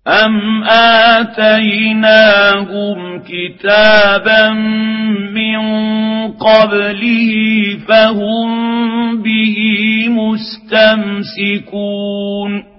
أم آتيناهم كتابا من قبله فهم به مستمسكون